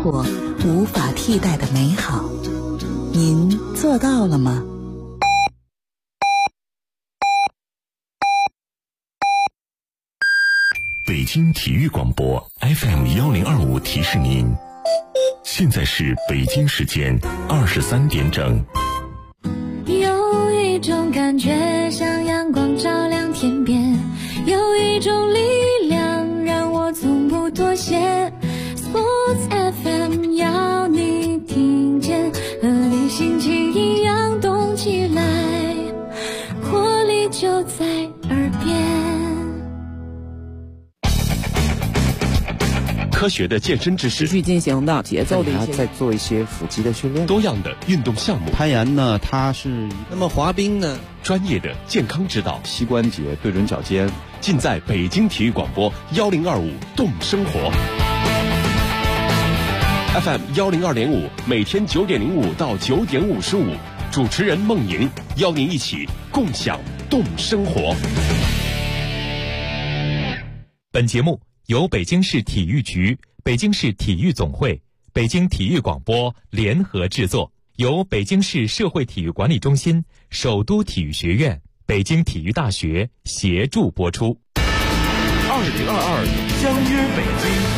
活无法替代的美好。您做到了吗？ 北京体育广播 FM1025提示您，现在是北京时间23点整。 有一种感觉像阳光照亮天边，有一种力量让我从不妥协。 Sports FM 要你听见，和你心情一样动起来，活力就在耳边。 科学的健身知识， 持续进行的节奏的一些， 再做一些腹肌的训练， 多样的运动项目。 攀岩呢，它是那么滑冰呢？ 专业的健康指导， 膝关节对准脚尖， 尽在北京体育广播1025动生活 FM102.5，每天9点05到9点55，主持人孟莹邀您一起共享动生活。 本节目由北京市体育局、北京市体育总会、北京体育广播联合制作，由北京市社会体育管理中心、首都体育学院、北京体育大学协助播出。 2022相约北京。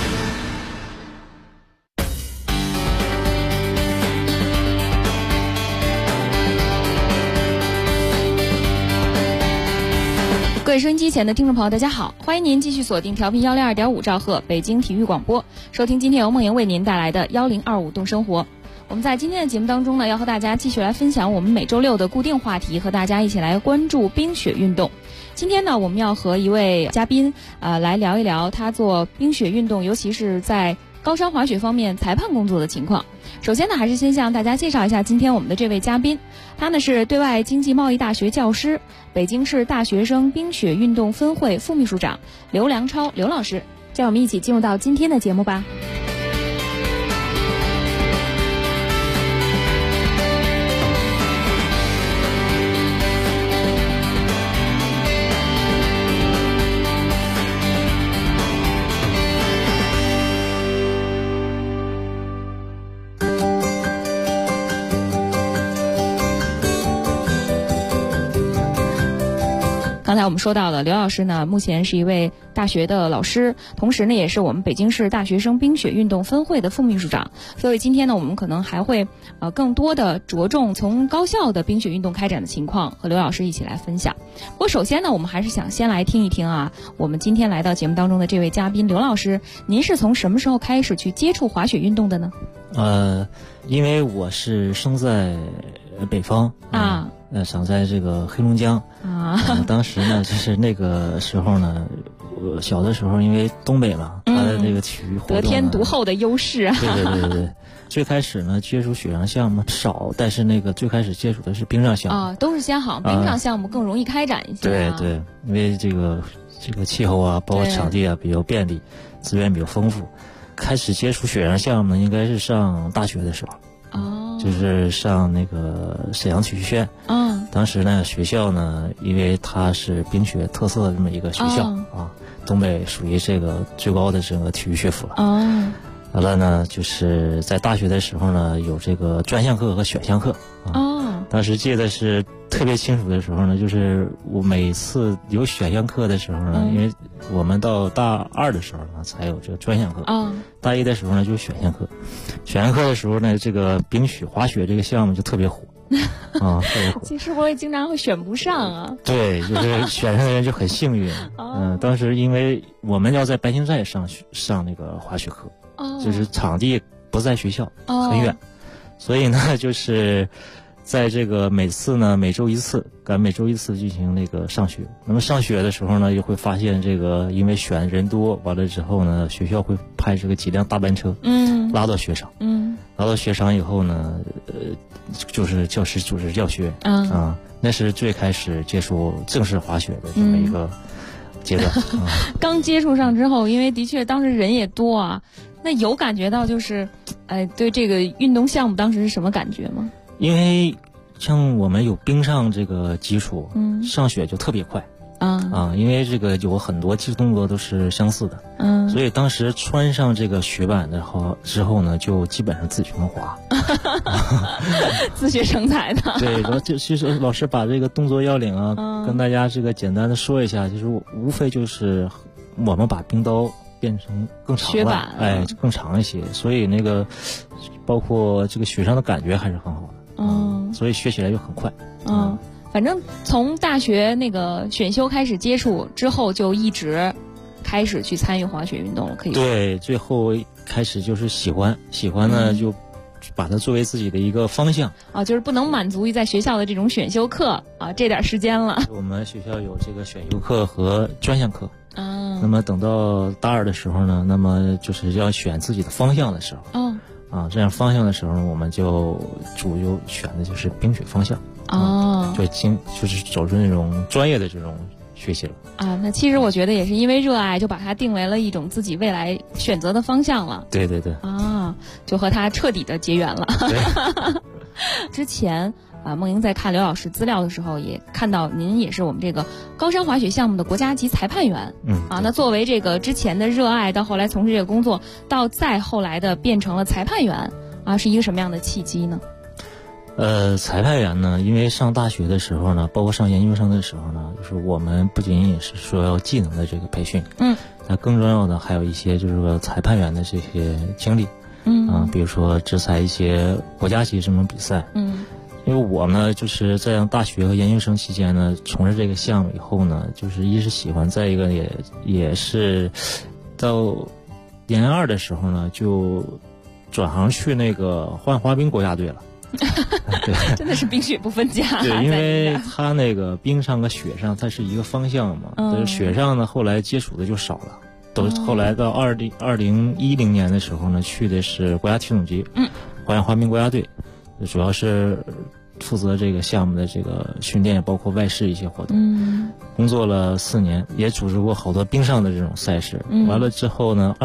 各位收音机前的听众朋友，大家好，欢迎您继续锁定调频102.5兆赫北京体育广播，收听今天由梦莹为您带来的1025动生活。我们在今天的节目当中呢，要和大家继续来分享我们每周六的固定话题，和大家一起来关注冰雪运动。今天呢，我们要和一位嘉宾来聊一聊他做冰雪运动，尤其是在高山滑雪方面裁判工作的情况。首先呢，还是先向大家介绍一下今天我们的这位嘉宾，他呢是对外经济贸易大学教师，北京市大学生冰雪运动分会副秘书长刘良超刘老师。让我们一起进入到今天的节目吧。刚才我们说到了刘老师呢，目前是一位大学的老师，同时呢也是我们北京市大学生冰雪运动分会的副秘书长。所以今天呢，我们可能还会更多的着重从高校的冰雪运动开展的情况和刘老师一起来分享。不过首先呢，我们还是想先来听一听我们今天来到节目当中的这位嘉宾刘老师，您是从什么时候开始去接触滑雪运动的呢？ 因为我是生在北方长在这个黑龙江当时呢，就是那个时候呢，我小的时候因为东北嘛，它的这个体育活动得天独厚的优势对。最开始呢，接触雪上项目少，但是那个最开始接触的是冰上项目都是先好，冰上项目更容易开展一些对，因为这个气候包括场地比较便利，资源比较丰富。开始接触雪上项目呢，应该是上大学的时候就是上那个沈阳体育学院当时呢，学校呢，因为它是冰雪特色的这么一个学校东北属于这个最高的这个体育学府了完了呢，就是在大学的时候呢，有这个专项课和选项课当时记得是特别清楚的时候呢，就是我每次有选项课的时候呢，因为我们到大二的时候呢才有这个专项课大一的时候呢就是选项课。选项课的时候呢，这个冰雪滑雪这个项目就特别火特别火。 其实我也经常会选不上对，就是选上的人就很幸运当时因为我们要在白星寨上那个滑雪课就是场地不在学校很远所以呢，就是在这个每周一次进行那个上学。那么上学的时候呢，又会发现这个因为选人多，完了之后呢，学校会派这个几辆大班车拉到雪场拉到雪场以后呢就是教师组织教学那是最开始接触正式滑雪的这么一个阶段刚接触上之后，因为的确当时人也多那有感觉到就是对这个运动项目当时是什么感觉吗？ 因为像我们有冰上这个基础上雪就特别快因为这个有很多技术动作都是相似的，所以当时穿上这个雪板之后呢，就基本上自己就能滑， 自学成才的。 对，然后其实老师把这个动作要领跟大家这个简单的说一下，就是无非就是我们把冰刀变成更长了，更长一些，所以那个包括这个雪上的感觉还是很好的，所以学起来就很快。 反正从大学那个选修开始接触之后，就一直开始去参与滑雪运动了，可以说。 对，最后开始就是喜欢呢，就把它作为自己的一个方向就是不能满足于在学校的这种选修课这点时间了。 我们学校有这个选修课和专项课那么等到大二的时候呢，那么就是要选自己的方向的时候这样方向的时候，我们就主要选的就是冰雪方向就是走出那种专业的这种学习了那其实我觉得也是因为热爱，就把它定为了一种自己未来选择的方向了。 对对对就和它彻底的结缘了。之前梦莹在看刘老师资料的时候，也看到您也是我们这个高山滑雪项目的国家级裁判员。那作为这个之前的热爱，到后来从事这个工作，到再后来的变成了裁判员是一个什么样的契机呢？ 裁判员呢，因为上大学的时候呢，包括上研究生的时候呢，就是我们不仅仅是说要技能的这个培训，那更重要的还有一些就是说裁判员的这些经历，比如说执裁一些国家级这种比赛，因为我呢就是在大学和研究生期间呢，从事这个项目以后呢，就是一是喜欢，再一个也是到研二的时候呢，就转行去那个滑冰国家队了。 对，真的是冰雪不分家。 对，因为它那个冰上和雪上它是一个方向嘛，但是雪上呢后来接触的就少了，都后来到2010年的时候呢，去的是国家体总局，滑冰国家队，主要是负责这个项目的这个训练，包括外事一些活动。工作了4年，也组织过好多冰上的这种赛事。完了之后呢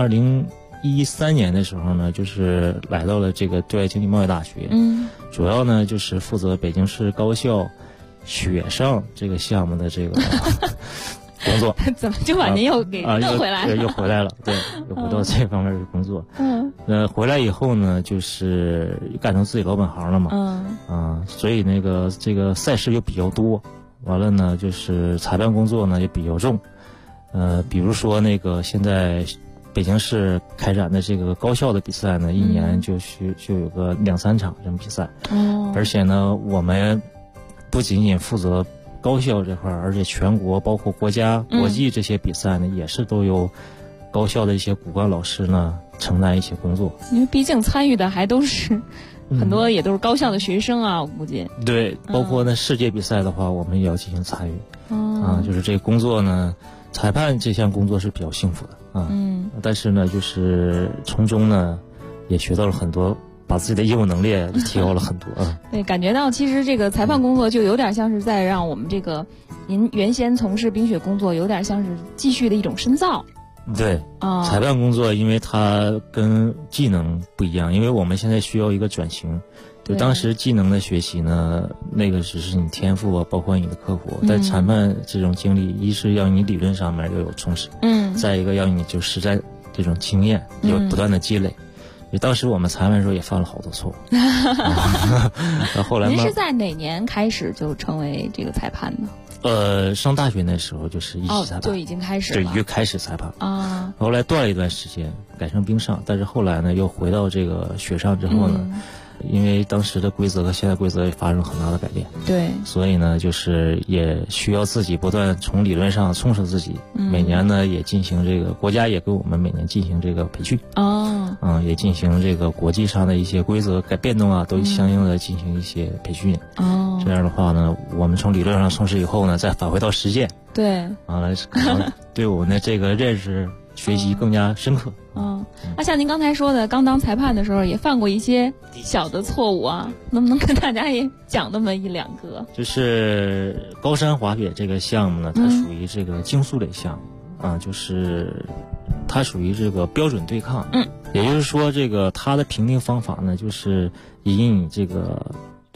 ，2013年的时候呢，就是来到了这个对外经济贸易大学，主要呢就是负责北京市高校雪上这个项目的这个工作。 怎么就把您又给弄回来了？ 又回来了，对，又回到这方面的工作。回来以后呢，就是干成自己老本行了嘛。所以那个这个赛事又比较多，完了呢，就是裁判工作呢也比较重。比如说那个现在北京市开展的这个高校的比赛呢，一年就有个2-3场这种比赛。而且呢，我们不仅仅负责高校这块，而且全国包括国家、国际这些比赛呢，也是都有高校的一些骨干老师呢承担一些工作。 因为毕竟参与的还都是很多也都是高校的学生我估计。 对，包括那世界比赛的话，我们也要进行参与。就是这个工作呢，裁判这项工作是比较幸福的但是呢，就是从中呢也学到了很多，把自己的业务能力提高了很多对，感觉到其实这个裁判工作就有点像是在让我们这个您原先从事冰雪工作有点像是继续的一种深造。 对裁判工作因为它跟技能不一样，因为我们现在需要一个转型，就当时技能的学习呢，那个只是你天赋包括你的刻苦，但裁判这种经历，一是要你理论上面要有充实，再一个要你就实战这种经验有不断的积累。当时我们裁判的时候也犯了好多错误。后来您是在哪年开始就成为这个裁判的？ 上大学那时候就是一级裁判， 就已经开始了， 就又开始裁判后来断了一段时间，改成冰上，但是后来呢又回到这个雪上之后呢，因为当时的规则和现在规则也发生了很大的改变， 对，所以呢就是也需要自己不断从理论上充实自己。每年呢也进行这个国家也给我们每年进行这个培训也进行这个国际上的一些规则改变动都相应的进行一些培训这样的话呢，我们从理论上充实以后呢，再返回到实践， 对， 完了可能对我们的这个认识学习更加深刻。 那像您刚才说的，刚当裁判的时候也犯过一些小的错误能不能跟大家也讲那么1-2个？ 就是高山滑雪这个项目呢，它属于这个竞速类项目就是它属于这个标准对抗。也就是说这个它的评定方法呢，就是以你这个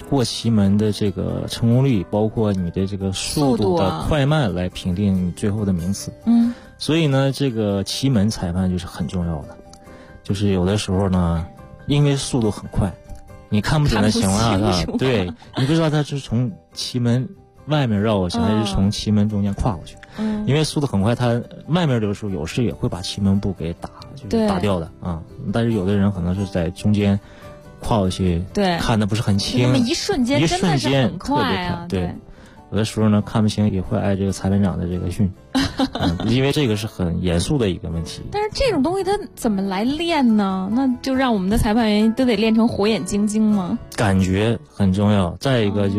过旗门的这个成功率，包括你的这个速度的快慢来评定你最后的名次。所以呢，这个旗门裁判就是很重要的。就是有的时候呢，因为速度很快，你看不准的情况下，对，你不知道他是从旗门外面绕过去，还是从旗门中间跨过去。因为速度很快，他外面的时候有时也会把旗门部给就是打掉的啊。但是有的人可能是在中间跨过去，对，看的不是很清， 那么一瞬间真的是很快啊， 对。有的时候呢，看不清也会挨这个裁判长的这个训，因为这个是很严肃的一个问题。 但是这种东西它怎么来练呢？那就让我们的裁判员都得练成火眼金睛吗？ 感觉很重要。再一个就是，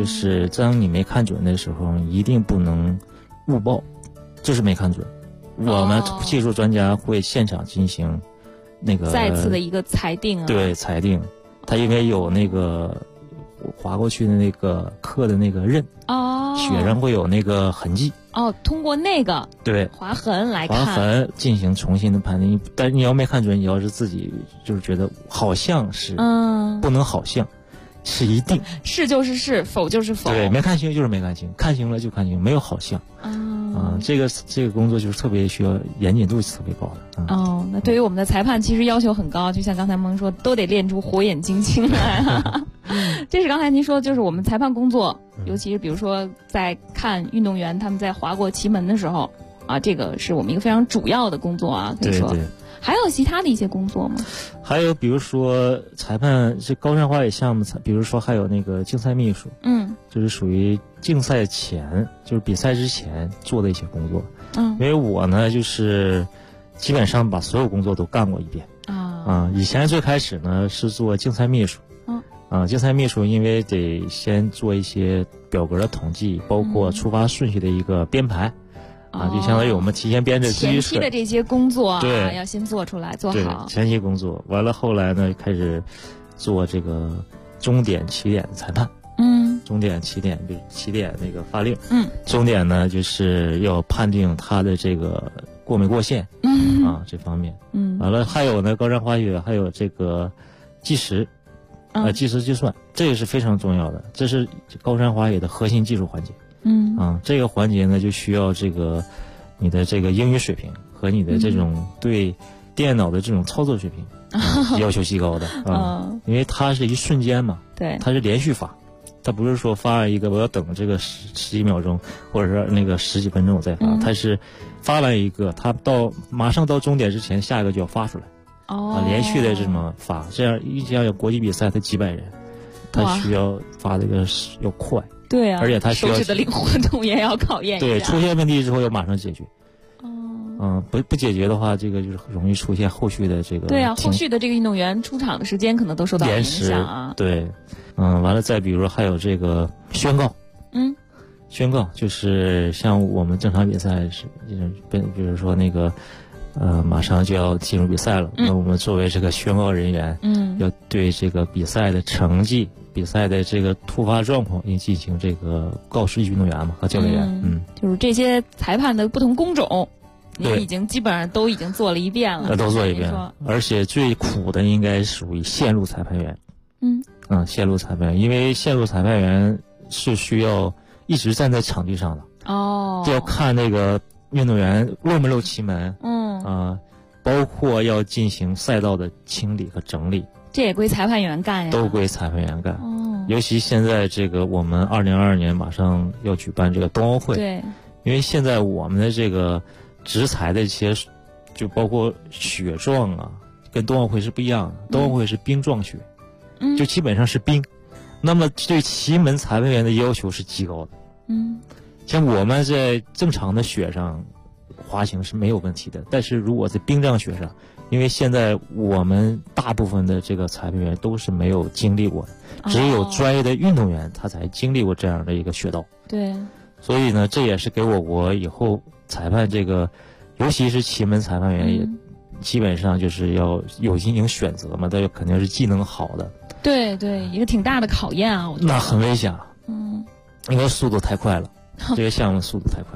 当你没看准的时候，一定不能误报，就是没看准。我们技术专家会现场进行那个再次的一个裁定啊。 对，裁定。他因为有那个划过去的那个刻的那个刃血上会有那个痕迹通过那个对划痕来看， 划痕进行重新的判定。但是你要没看准，你要是自己就是觉得好像是不能好像是一定是就是是，否就是否。 对，没看清就是没看清，看清了就看清，没有好像这个工作就是特别需要严谨度特别高的。 那对于我们的裁判其实要求很高，就像刚才蒙说，都得练出火眼金睛来。这是刚才您说，就是我们裁判工作，尤其是比如说在看运动员他们在划过旗门的时候这个是我们一个非常主要的工作啊。可以说， 对对。 还有其他的一些工作吗？ 还有比如说裁判是高山花野项目，比如说还有那个竞赛秘书，就是属于竞赛前，就是比赛之前做的一些工作。因为我呢就是基本上把所有工作都干过一遍以前最开始呢是做竞赛秘书，竞赛秘书因为得先做一些表格的统计，包括出发顺序的一个编排。就相当于我们提前编制前期的这些工作对， 要先做出来做好。 前期工作完了，后来呢开始做这个终点起点的裁判。终点起点就是起点那个发令。终点呢就是要判定他的这个过没过线这方面。完了还有呢高山滑雪还有这个计时计时计算，这个是非常重要的，这是高山滑雪的核心技术环节。这个环节呢就需要这个你的这个英语水平和你的这种对电脑的这种操作水平要求极高的因为它是一瞬间嘛， 对， 它是连续发，它不是说发一个我要等这个十几秒钟或者是那个十几分钟我再发，它是发完一个，它马上到终点之前下一个就要发出来连续的这么发，这样有国际比赛它几百人，它需要发这个要快。 对啊， 而且他需要手指的灵活度也要考验一下。 对，出现问题之后要马上解决。不解决的话，这个就是容易出现后续的这个。 对啊，后续的这个运动员出场的时间可能都受到影响啊。 对，完了再比如还有这个宣告。宣告就是像我们正常比赛是，比如说那个马上就要进入比赛了，那我们作为这个宣告人员，要对这个比赛的成绩。比赛的这个突发状况应进行这个告知运动员嘛和教练员。 就是这些裁判的不同工种，你已经基本上都已经做了一遍了。 都做一遍，而且最苦的应该属于线路裁判员。线路裁判员，因为线路裁判员是需要一直站在场地上的就要看那个运动员漏没漏旗门，包括要进行赛道的清理和整理。 这也归裁判员干呀， 都归裁判员干。尤其现在这个我们2022年马上要举办这个冬奥会， 对， 因为现在我们的这个执裁的一些，就包括雪状跟冬奥会是不一样的。冬奥会是冰状雪，就基本上是冰。那么对旗门裁判员的要求是极高的。像我们在正常的雪上滑行是没有问题的，但是如果在冰状雪上，因为现在我们大部分的这个裁判员都是没有经历过的，只有专业的运动员他才经历过这样的一个雪道。 对， 所以呢，这也是给我国以后裁判这个，尤其是旗门裁判员也基本上就是要有进行选择嘛，他肯定是技能好的。 对对，一个挺大的考验啊，我觉得。 那很危险因为速度太快了，这个项目速度太快了。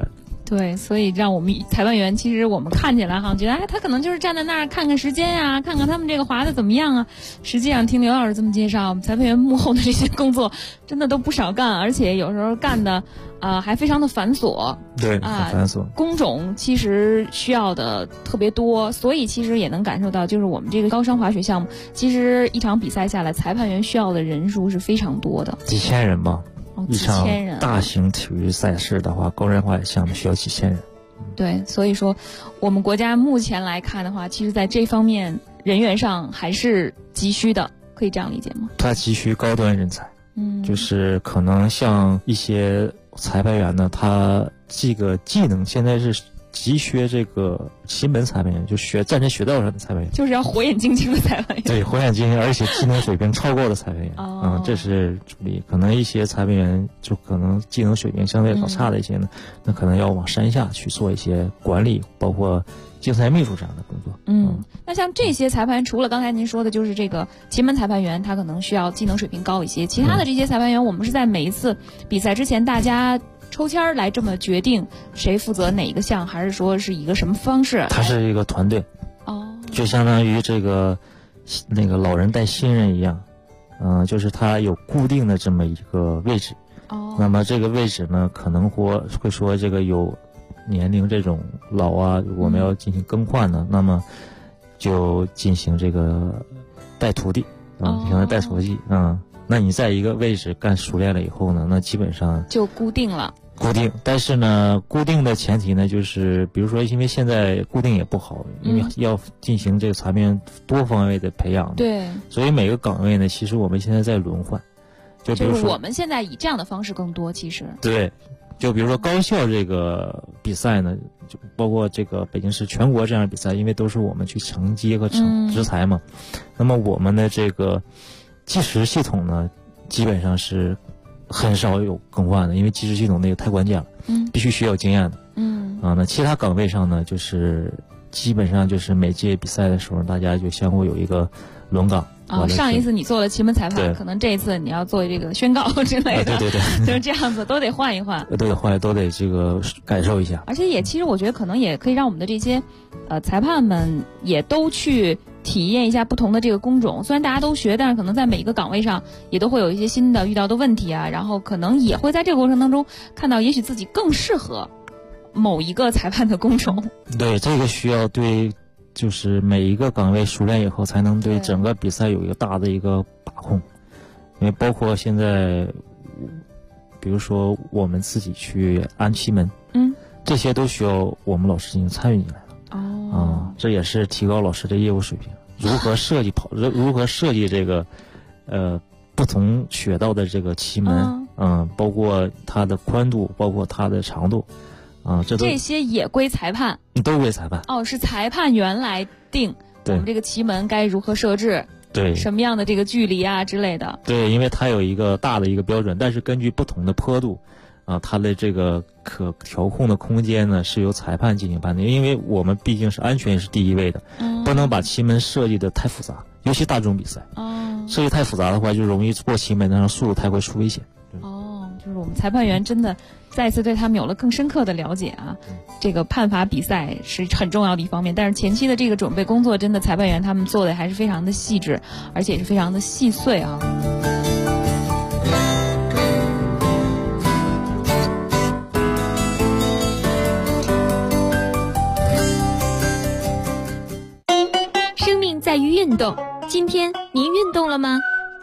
对，所以让我们裁判员，其实我们看起来哈，觉得他可能就是站在那儿看看时间啊，看看他们这个划的怎么样啊。实际上听刘老师这么介绍，我们裁判员幕后的这些工作真的都不少干，而且有时候干的还非常的繁琐。 对，很繁琐。工种其实需要的特别多，所以其实也能感受到，就是我们这个高山滑雪项目，其实一场比赛下来，裁判员需要的人数是非常多的， 几千人吧。一场大型体育赛事的话，高山滑雪项目需要几千人。 对，所以说我们国家目前来看的话，其实在这方面人员上还是急需的，可以这样理解吗？ 他急需高端人才，就是可能像一些裁判员呢，他这个技能现在是急缺这个奇门裁判员，就站在雪道上的裁判员， 就是要火眼金睛的裁判员。 对，火眼金睛，而且技能水平超高的裁判员。这是主力。可能一些裁判员就可能技能水平相对较差的一些呢，那可能要往山下去做一些管理，包括竞赛秘书这样的工作。 那像这些裁判员，除了刚才您说的，就是这个奇门裁判员，他可能需要技能水平高一些。其他的这些裁判员，我们是在每一次比赛之前，大家抽签来这么决定谁负责哪一个项，还是说是一个什么方式？ 它是一个团队，就相当于这个那个老人带新人一样，就是他有固定的这么一个位置。那么这个位置呢，可能会说这个有年龄这种老啊，我们要进行更换呢，那么就进行这个带徒弟进行带徒弟那你在一个位置干熟练了以后呢，那基本上就固定了。 但是呢，固定的前提呢，就是比如说，因为现在固定也不好，因为要进行这个裁判员多方位的培养。 对。所以每个岗位呢，其实我们现在在轮换。就比如说， 我们现在以这样的方式更多，其实。 对。就比如说高校这个比赛呢，就包括这个北京市全国这样的比赛，因为都是我们去承接和执裁嘛。那么我们的这个计时系统呢，基本上是很少有更换的，因为计时系统那个太关键了，必须需要经验的。那其他岗位上呢，就是基本上就是每届比赛的时候，大家就相互有一个轮岗。 上一次你做了奇门裁判，可能这一次你要做这个宣告之类的。 对， 就是这样子，都得换一换。 都得这个感受一下。 而且其实我觉得可能也可以让我们的这些裁判们也都去体验一下不同的这个工种。虽然大家都学，但是可能在每一个岗位上也都会有一些新的遇到的问题啊，然后可能也会在这个过程当中看到，也许自己更适合某一个裁判的工种。 对，这个需要对。就是每一个岗位熟练以后，才能对整个比赛有一个大的一个把控。因为包括现在，比如说我们自己去安期门，这些都需要我们老师进行参与进来的。这也是提高老师的业务水平。如何设计这个不同雪道的这个期门，包括它的宽度，包括它的长度。 这些也归裁判， 都归裁判。 是裁判员来定我们这个旗门该如何设置， 对， 什么样的这个距离啊之类的。 对，因为它有一个大的一个标准，但是根据不同的坡度，它的这个可调控的空间呢是由裁判进行判定。因为我们毕竟是安全是第一位的，不能把旗门设计的太复杂，尤其大众比赛，设计太复杂的话，就容易过旗门的速度太快出危险。 就是我们裁判员真的再次对他们有了更深刻的了解啊，这个判罚比赛是很重要的一方面，但是前期的这个准备工作，真的裁判员他们做的还是非常的细致，而且是非常的细碎啊。 生命在于运动，今天您运动了吗？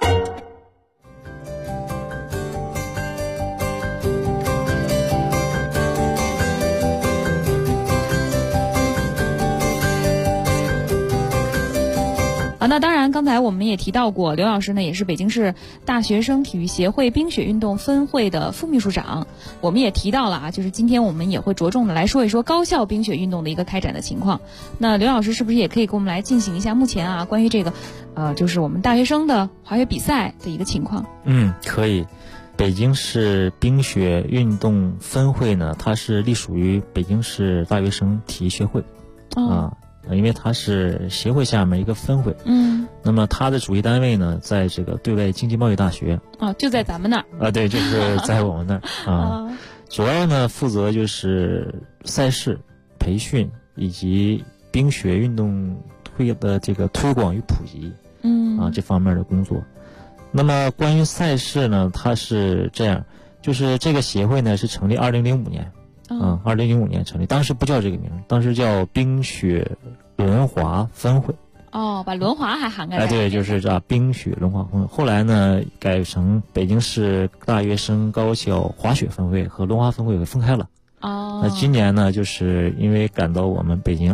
那当然刚才我们也提到过，刘老师呢也是北京市大学生体育协会冰雪运动分会的副秘书长。我们也提到了就是今天我们也会着重的来说一说高校冰雪运动的一个开展的情况。那刘老师是不是也可以给我们来进行一下目前关于这个就是我们大学生的滑雪比赛的一个情况？ 可以。北京市冰雪运动分会呢，它是隶属于北京市大学生体育协会因为它是协会下面一个分会，那么它的主席单位呢，在这个对外经济贸易大学， 就在咱们那儿对，就是在我们那儿主要呢负责就是赛事培训以及冰雪运动这个推广与普及，这方面的工作。那么关于赛事呢，它是这样，就是这个协会呢是成立2005年，2005年成立，当时不叫这个名，当时叫冰雪轮滑分会。 把轮滑还涵盖在对，就是这冰雪轮滑分会。后来呢改成北京市大学生高校滑雪分会和轮滑分会给分开了。那今年呢，就是因为赶到我们北京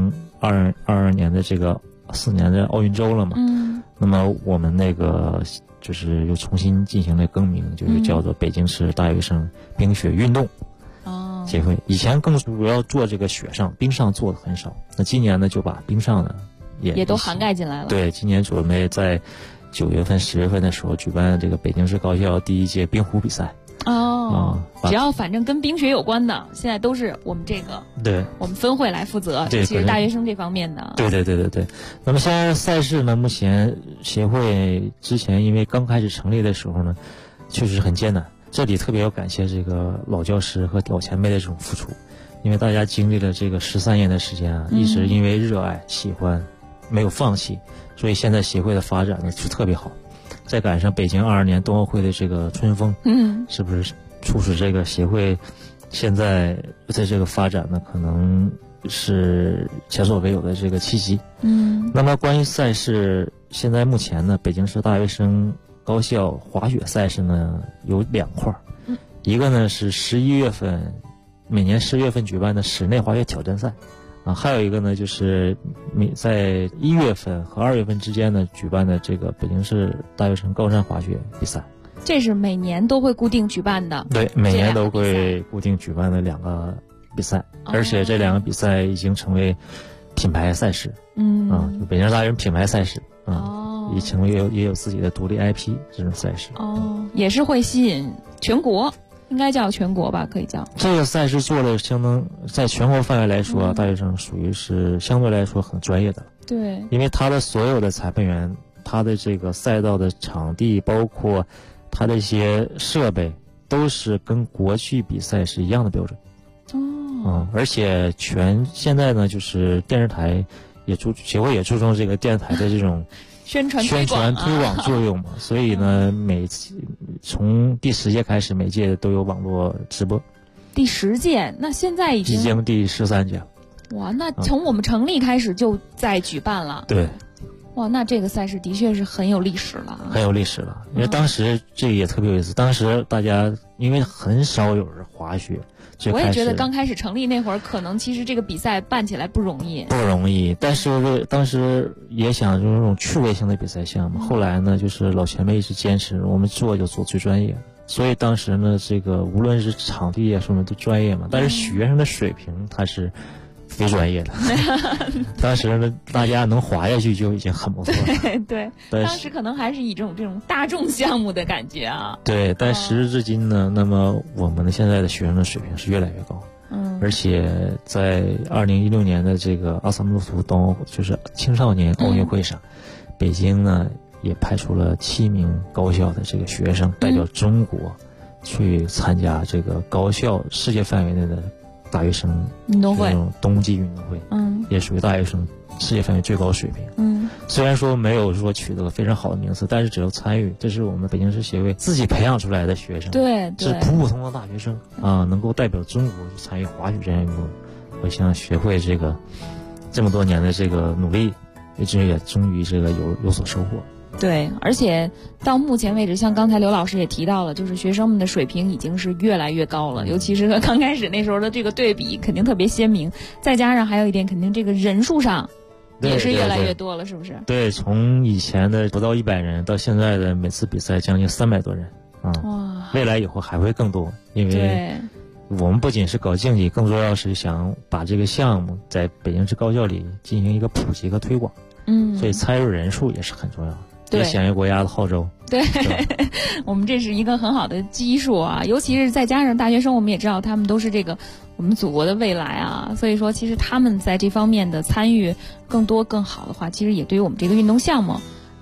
2022年的这个4年的奥运周了嘛，那么我们那个就是又重新进行了更名，就是叫做北京市大学生冰雪运动协会。以前更主要做这个雪上，冰上做的很少，那今年呢就把冰上的也都涵盖进来了。 对，今年准备在9月份、10月份的时候举办这个北京市高校第1届冰壶比赛。 只要反正跟冰雪有关的，现在都是我们这个我们分会来负责，其实大学生这方面的。对。 那么现在赛事呢，目前协会之前因为刚开始成立的时候呢，确实很艰难。这里特别要感谢这个老教师和老前辈的这种付出，因为大家经历了这个13年的时间啊，一直因为热爱、喜欢，没有放弃，所以现在协会的发展呢就特别好。再赶上北京22年冬奥会的这个春风，是不是促使这个协会现在在这个发展呢，可能是前所未有的这个契机。那么关于赛事，现在目前呢，北京市大学生高校滑雪赛事呢有2块，一个呢是11月份，每年10月份举办的室内滑雪挑战赛。还有一个呢，就是在1月份和2月份之间呢举办的这个北京市大学生高山滑雪比赛。 这是每年都会固定举办的。 对，每年都会固定举办的2个比赛，而且这2个比赛已经成为品牌赛事。就北京市大学生品牌赛事也成为也有自己的独立 IP 这种赛事。 也是会吸引全国。应该叫全国吧，可以叫这个赛事做的相当，在全国范围来说，大学生属于是相对来说很专业的。 对， 因为他的所有的裁判员，他的这个赛道的场地，包括他的一些设备，都是跟国际比赛是一样的标准。而且现在呢，就是电视台协会也注重这个电视台的这种宣传推广作用嘛，所以呢，从第10届开始，每届都有网络直播。 第10届，那现在已经第13届了。 哇，那从我们成立开始就在举办了。 对。 哇，那这个赛事的确是很有历史了。 很有历史了，因为当时这个也特别有意思。当时大家因为很少有人滑雪。 我也觉得刚开始成立那会儿，可能其实这个比赛办起来不容易。 但是当时也想就是那种趣味性的比赛项目。后来呢，就是老前辈一直坚持，我们做就做最专业的。所以当时呢，这个无论是场地啊什么都专业嘛，但是学生的水平他是非专业的。当时呢，大家能滑下去就已经很不错了。 对，当时可能还是以这种大众项目的感觉啊。 对，但时至今呢，那么我们现在的学生的水平是越来越高。而且在2016年的这个奥萨姆图冬奥就是青少年奥运会上，北京呢也派出了7名高校的这个学生代表中国去参加这个高校世界范围内的大学生运动会， 冬季运动会，也属于大学生世界范围最高水平。虽然说没有说取得了非常好的名次，但是只要参与，这是我们北京市协会自己培养出来的学生， 对， 是普普通通的大学生能够代表中国去参与滑雪这项运动。我想学会这么多年的这个努力，也终于这个有所收获。 对，而且到目前为止，像刚才刘老师也提到了，就是学生们的水平已经是越来越高了，尤其是和刚开始那时候的这个对比肯定特别鲜明。再加上还有一点，肯定这个人数上也是越来越多了，是不是？ 对，从以前的不到100人到现在的每次比赛将近300多人哇！ 未来以后还会更多，因为我们不仅是搞竞技，更重要是想把这个项目在北京市高校里进行一个普及和推广。所以参与人数也是很重要的。也响应国家的号召。 对，我们这是一个很好的基数啊，尤其是再加上大学生，我们也知道他们都是这个我们祖国的未来啊，所以说其实他们在这方面的参与更多更好的话，其实也对于我们这个运动项目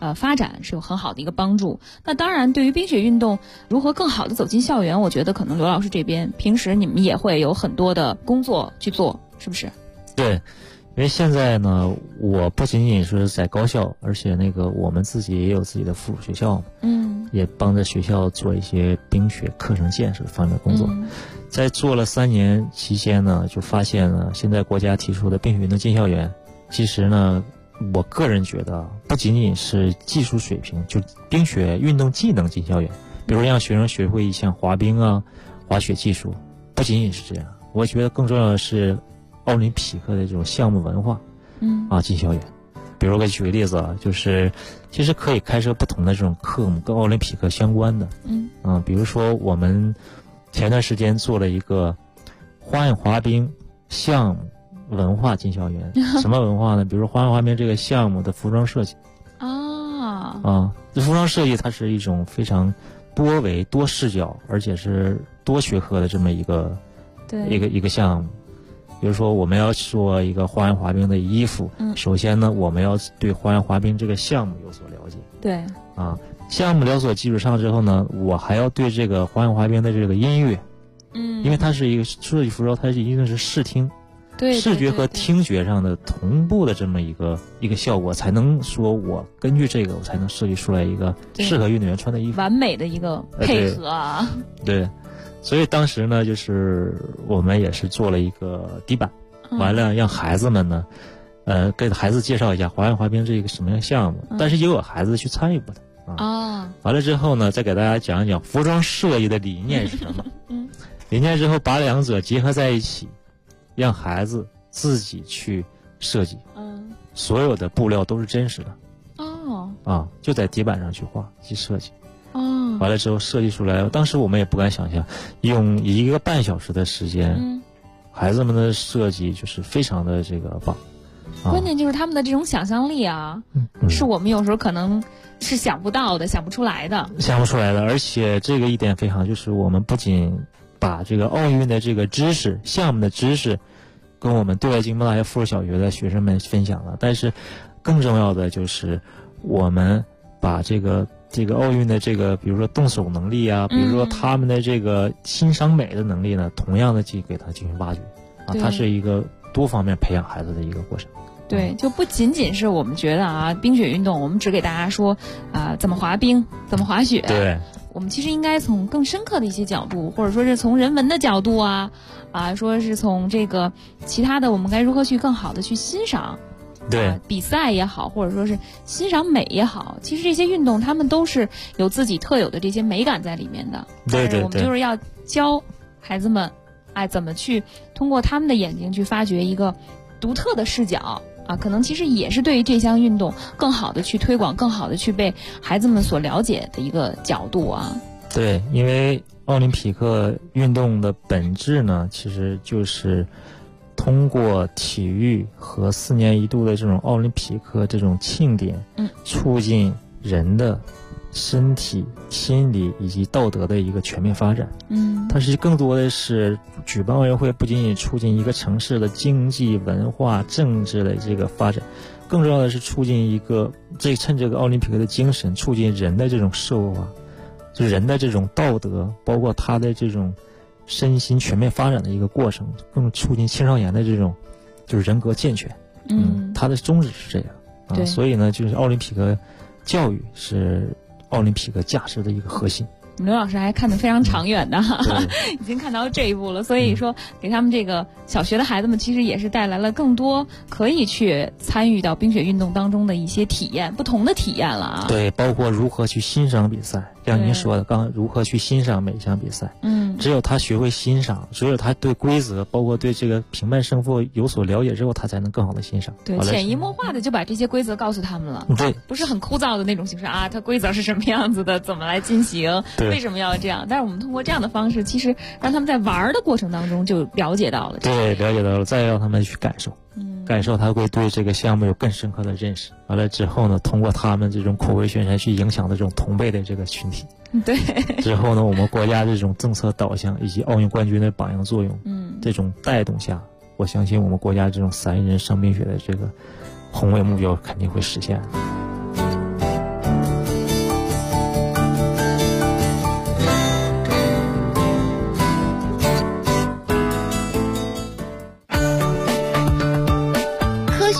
发展是有很好的一个帮助。那当然，对于冰雪运动如何更好的走进校园，我觉得可能刘老师这边平时你们也会有很多的工作去做，是不是？ 对，因为现在呢，我不仅仅是在高校，而且我们自己也有自己的附属学校，也帮着学校做一些冰雪课程建设方面的工作。在做了3年期间呢，就发现呢，现在国家提出的冰雪运动进校园，其实呢，我个人觉得不仅仅是技术水平，就冰雪运动技能进校园，比如让学生学会一项滑冰啊、滑雪技术，不仅仅是这样，我觉得更重要的是奥林匹克的这种项目文化，进校园。比如举个例子啊，就是其实可以开设不同的这种科目跟奥林匹克相关的，比如说我们前段时间做了一个花样滑冰项目文化进校园。什么文化呢？比如说花样滑冰这个项目的服装设计。这服装设计它是一种非常多维多视角，而且是多学科的这么一个项目。比如说我们要做一个花样滑冰的衣服，首先呢，我们要对花样滑冰这个项目有所了解。 对， 项目了解基础上之后呢，我还要对这个花样滑冰的这个音乐，因为它是一个设计服装，它是一定是视听， 对， 视觉和听觉上的同步的这么一个效果，才能说我根据这个，我才能设计出来一个适合运动员穿的衣服， 完美的一个配合啊。 对，所以当时呢，就是我们也是做了一个底板，完了让孩子们呢，给孩子介绍一下花样滑冰这个什么样项目，但是也有孩子去参与过的。完了之后呢，再给大家讲一讲服装设计的理念是什么。理念之后把两者结合在一起，让孩子自己去设计。所有的布料都是真实的。就在底板上去画去设计。完了之后设计出来，当时我们也不敢想象，用1个半小时的时间，孩子们的设计就是非常的棒。 关键就是他们的这种想象力啊，是我们有时候可能是想不到的，想不出来的。 而且这个一点非常，就是我们不仅把这个奥运的这个知识、项目的知识跟我们对外经贸大学附属小学的学生们分享了，但是更重要的就是我们把这个奥运的比如说动手能力啊，比如说他们的这个欣赏美的能力呢，同样的给他进行挖掘它是一个多方面培养孩子的一个过程。 对，就不仅仅是我们觉得冰雪运动我们只给大家说怎么滑冰怎么滑雪， 对， 我们其实应该从更深刻的一些角度，或者说是从人文的角度说是从这个其他的我们该如何去更好的去欣赏， 对， 比赛也好，或者说是欣赏美也好，其实这些运动他们都是有自己特有的这些美感在里面的。 对， 我们就是要教孩子们怎么去通过他们的眼睛去发掘一个独特的视角可能其实也是对于这项运动更好的去推广，更好的去被孩子们所了解的一个角度对，因为奥林匹克运动的本质呢，其实就是通过体育和4年1度的这种奥林匹克这种庆典，促进人的身体、心理以及道德的一个全面发展。它是更多的是举办奥运会，不仅仅促进一个城市的经济、文化、政治的这个发展，更重要的是促进趁这个奥林匹克的精神，促进人的这种社会化，就人的这种道德，包括他的这种身心全面发展的一个过程，更促进青少年的这种就是人格健全。他的宗旨是这样所以呢，就是奥林匹克教育是奥林匹克价值的一个核心。 刘老师还看得非常长远的已经看到这一步了，所以说给他们这个小学的孩子们其实也是带来了更多可以去参与到冰雪运动当中的一些体验，不同的体验了对，包括如何去欣赏比赛，像您说的刚刚如何去欣赏每一项比赛。只有他学会欣赏，只有他对规则包括对这个评判胜负有所了解之后，他才能更好的欣赏。 对，潜移默化的就把这些规则告诉他们了。 对， 不是很枯燥的那种形式它规则是什么样子的，怎么来进行，为什么要这样，但是我们通过这样的方式，其实让他们在玩的过程当中就了解到了。 对，了解到了，再让他们去感受，感受他会对这个项目有更深刻的认识。完了之后呢，通过他们这种口碑宣传去影响的这种同辈的这个群体。 对。 之后呢，我们国家这种政策导向以及奥运冠军的榜样作用，这种带动下，我相信我们国家这种3亿人上冰雪的这个宏伟目标肯定会实现。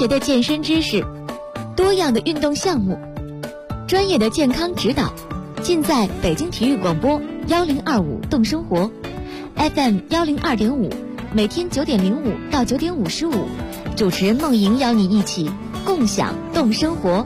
学的健身知识，多样的运动项目，专业的健康指导，尽在北京体育广播1025动生活 FM 102.5，每天9点05到9点55，主持人梦莹邀你一起共享动生活。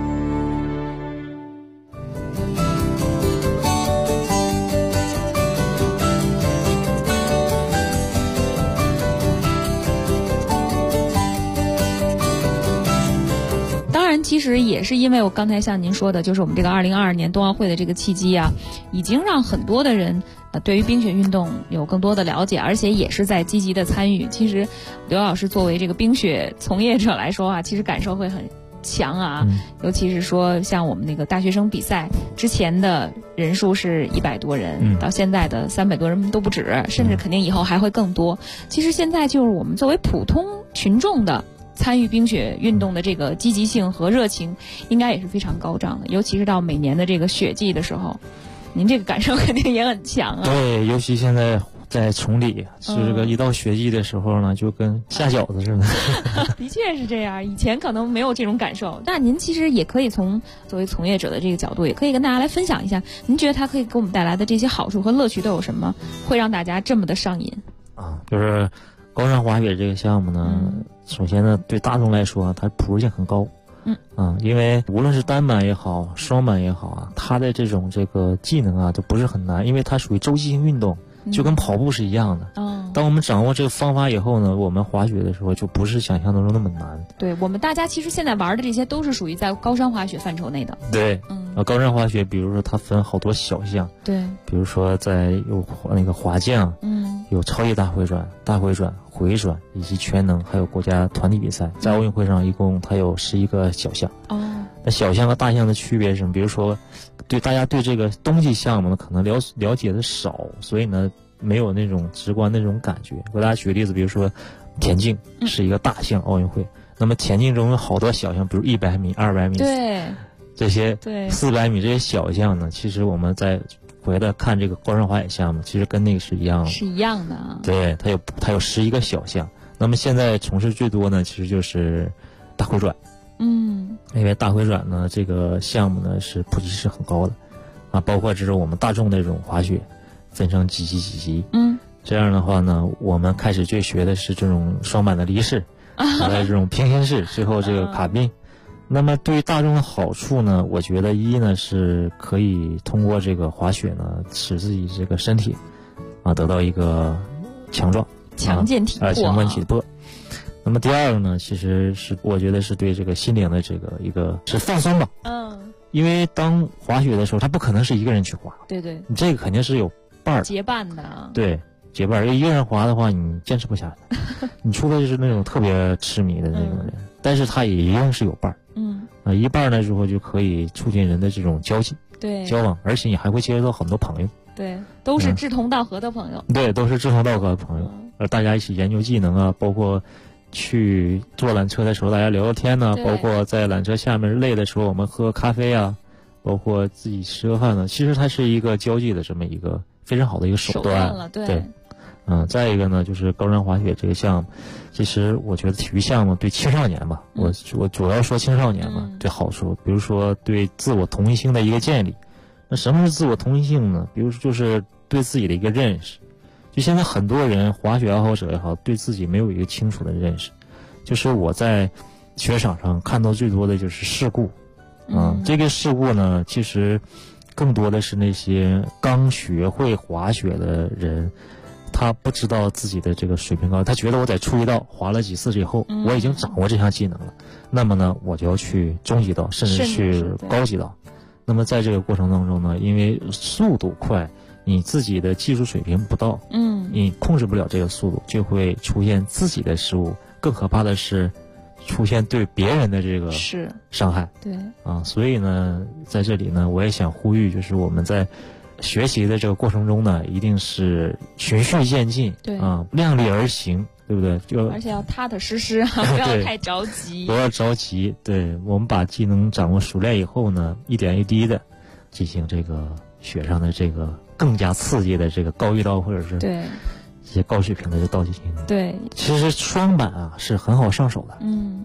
其实也是因为我刚才像您说的，就是我们这个2022年冬奥会的这个契机啊，已经让很多的人对于冰雪运动有更多的了解，而且也是在积极的参与。其实刘老师作为这个冰雪从业者来说啊，其实感受会很强啊，尤其是说像我们那个大学生比赛之前的人数是100多人，到现在的300多人都不止，甚至肯定以后还会更多。其实现在就是我们作为普通群众的参与冰雪运动的这个积极性和热情应该也是非常高涨的，尤其是到每年的这个雪季的时候，您这个感受肯定也很强啊。 对，尤其现在在崇礼，这个一到雪季的时候呢，就跟下饺子似的。 的确是这样，以前可能没有这种感受。但您其实也可以从作为从业者的这个角度，也可以跟大家来分享一下，您觉得它可以给我们带来的这些好处和乐趣都有什么，会让大家这么的上瘾啊？就是高山滑雪这个项目呢，首先呢，对大众来说，它普及性很高。因为无论是单板也好，双板也好啊，它的这个技能啊，都不是很难，因为它属于周期性运动，就跟跑步是一样的。当我们掌握这个方法以后呢，我们滑雪的时候就不是想象当中那么难。 对，我们大家其实现在玩的这些都是属于在高山滑雪范畴内的。 对，高山滑雪，比如说它分好多小项。对，比如说有那个滑降，有超级大回转、大回转、回转以及全能，还有国家团体比赛，在奥运会上一共它有11个小项。那小项和大项的区别是什么？比如说，大家对这个冬季项目呢，可能了解的少，所以呢，没有那种直观的那种感觉。给大家举个例子，比如说田径是一个大项奥运会，那么田径中有好多小项，比如100米、200米，对，这些400米这些小项呢，其实我们在回来看这个高山滑雪项目，其实跟那个是一样的。是一样的啊。对，它有11个小项。那么现在从事最多呢，其实就是大回转。因为大回转呢，这个项目呢是普及是很高的啊，包括这是我们大众的这种滑雪，分成几级。这样的话呢，我们开始就学的是这种双板的离式，还有这种平行式，最后这个卡宾。那么对于大众的好处呢，我觉得一呢是可以通过这个滑雪呢，使自己这个身体啊得到一个强壮、 强健体魄。 强健体魄。那么第二个呢，其实是我觉得是对这个心灵的一个是放松吧。因为当滑雪的时候，他不可能是一个人去滑。对，你这个肯定是有伴儿结伴的。对，结伴。因为一个人滑的话，你坚持不下来。你除非是那种特别痴迷的那种人，但是他也一样是有伴儿。一伴儿呢之后就可以促进人的这种交际、交往，而且你还会接触到很多朋友。对， 都是志同道合的朋友。 对，都是志同道合的朋友，而大家一起研究技能啊，包括去坐缆车的时候大家聊聊天呢，包括在缆车下面累的时候我们喝咖啡啊，包括自己吃个饭呢，其实它是一个交际的这么一个非常好的一个手段了。对。再一个呢，就是高山滑雪这个项目，其实我觉得体育项目对青少年吧，我主要说青少年吧，对好处，比如说对自我同一性的一个建立。那什么是自我同一性呢？比如说就是对自己的一个认识。就现在很多人滑雪爱好者也好，对自己没有一个清楚的认识。就是我在雪场上看到最多的就是事故。这个事故呢，其实更多的是那些刚学会滑雪的人。他不知道自己的这个水平高，他觉得我在初级道滑了几次以后，我已经掌握这项技能了，那么呢，我就要去中级道，甚至去高级道。那么在这个过程当中呢，因为速度快，你自己的技术水平不到，你控制不了这个速度，就会出现自己的失误。更可怕的是，出现对别人的这个伤害。对啊，所以呢，在这里呢，我也想呼吁，就是我们在学习的这个过程中呢，一定是循序渐进，量力而行，对不对？ 而且要踏踏实实，不要太着急。 不要着急，对，我们把技能掌握熟练以后呢，一点一滴的进行这个雪上的这个更加刺激的这个高遇道或者是一些高水平的道进行。对，其实双板啊是很好上手的。